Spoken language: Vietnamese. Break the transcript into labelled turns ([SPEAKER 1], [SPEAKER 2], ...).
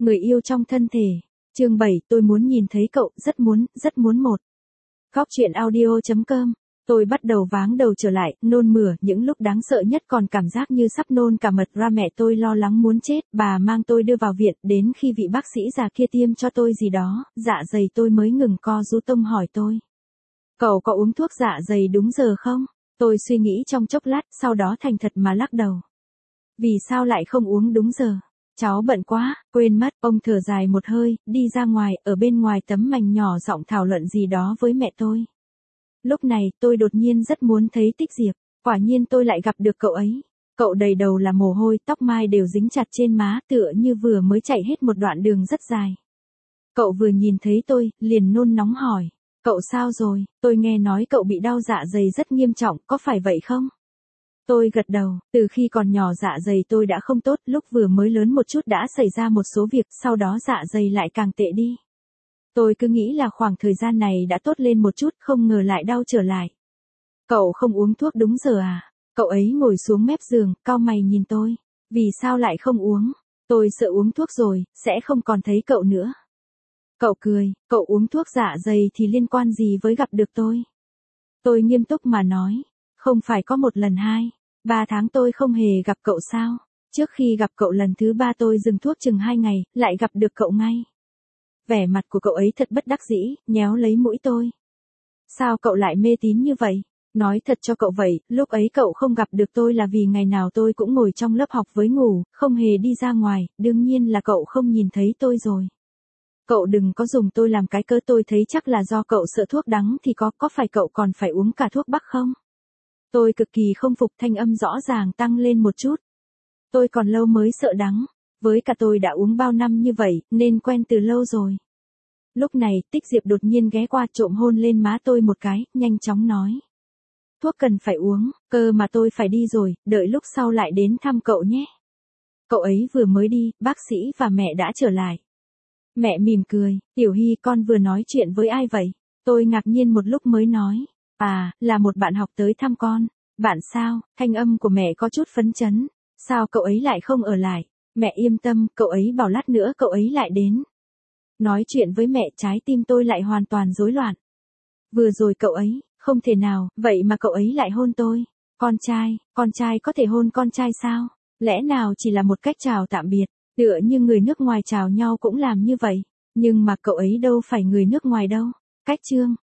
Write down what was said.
[SPEAKER 1] Người yêu trong thân thể. Chương 7, tôi muốn nhìn thấy cậu, rất muốn một. Góc truyện audio.com. Tôi bắt đầu váng đầu trở lại, nôn mửa, những lúc đáng sợ nhất còn cảm giác như sắp nôn cả mật ra. Mẹ tôi lo lắng muốn chết, bà mang tôi đưa vào viện, đến khi vị bác sĩ già kia tiêm cho tôi gì đó, dạ dày tôi mới ngừng co rú. Tông hỏi tôi: cậu có uống thuốc dạ dày đúng giờ không? Tôi suy nghĩ trong chốc lát, sau đó thành thật mà lắc đầu. Vì sao lại không uống đúng giờ? Cháu bận quá, quên mất. Ông thở dài một hơi, đi ra ngoài, ở bên ngoài tấm mành nhỏ giọng thảo luận gì đó với mẹ tôi. Lúc này, tôi đột nhiên rất muốn thấy Tích Diệp. Quả nhiên tôi lại gặp được cậu ấy. Cậu đầy đầu là mồ hôi, tóc mai đều dính chặt trên má, tựa như vừa mới chạy hết một đoạn đường rất dài. Cậu vừa nhìn thấy tôi, liền nôn nóng hỏi: cậu sao rồi? Tôi nghe nói cậu bị đau dạ dày rất nghiêm trọng, có phải vậy không? Tôi gật đầu, từ khi còn nhỏ dạ dày tôi đã không tốt, lúc vừa mới lớn một chút đã xảy ra một số việc, sau đó dạ dày lại càng tệ đi. Tôi cứ nghĩ là khoảng thời gian này đã tốt lên một chút, không ngờ lại đau trở lại. Cậu không uống thuốc đúng giờ à? Cậu ấy ngồi xuống mép giường, cau mày nhìn tôi. Vì sao lại không uống? Tôi sợ uống thuốc rồi, sẽ không còn thấy cậu nữa. Cậu cười, cậu uống thuốc dạ dày thì liên quan gì với gặp được tôi? Tôi nghiêm túc mà nói. Không phải có một lần 2-3 tháng tôi không hề gặp cậu sao? Trước khi gặp cậu lần thứ 3 tôi dừng thuốc chừng 2 ngày, lại gặp được cậu ngay. Vẻ mặt của cậu ấy thật bất đắc dĩ, nhéo lấy mũi tôi. Sao cậu lại mê tín như vậy? Nói thật cho cậu vậy, lúc ấy cậu không gặp được tôi là vì ngày nào tôi cũng ngồi trong lớp học với ngủ, không hề đi ra ngoài, đương nhiên là cậu không nhìn thấy tôi rồi. Cậu đừng có dùng tôi làm cái cớ, tôi thấy chắc là do cậu sợ thuốc đắng thì có phải cậu còn phải uống cả thuốc bắc không? Tôi cực kỳ không phục, thanh âm rõ ràng tăng lên một chút. Tôi còn lâu mới sợ đắng, với cả tôi đã uống bao năm như vậy, nên quen từ lâu rồi. Lúc này, Tích Diệp đột nhiên ghé qua trộm hôn lên má tôi một cái, nhanh chóng nói: thuốc cần phải uống, cơ mà tôi phải đi rồi, đợi lúc sau lại đến thăm cậu nhé. Cậu ấy vừa mới đi, bác sĩ và mẹ đã trở lại. Mẹ mỉm cười: Tiểu Hy, con vừa nói chuyện với ai vậy? Tôi ngạc nhiên một lúc mới nói: à, là một bạn học tới thăm con. Bạn sao? Thanh âm của mẹ có chút phấn chấn. Sao cậu ấy lại không ở lại? Mẹ yên tâm, cậu ấy bảo lát nữa cậu ấy lại đến. Nói chuyện với mẹ, trái tim tôi lại hoàn toàn rối loạn. Vừa rồi cậu ấy, không thể nào, vậy mà cậu ấy lại hôn tôi. Con trai có thể hôn con trai sao? Lẽ nào chỉ là một cách chào tạm biệt, tựa như người nước ngoài chào nhau cũng làm như vậy. Nhưng mà cậu ấy đâu phải người nước ngoài đâu. Cách chương.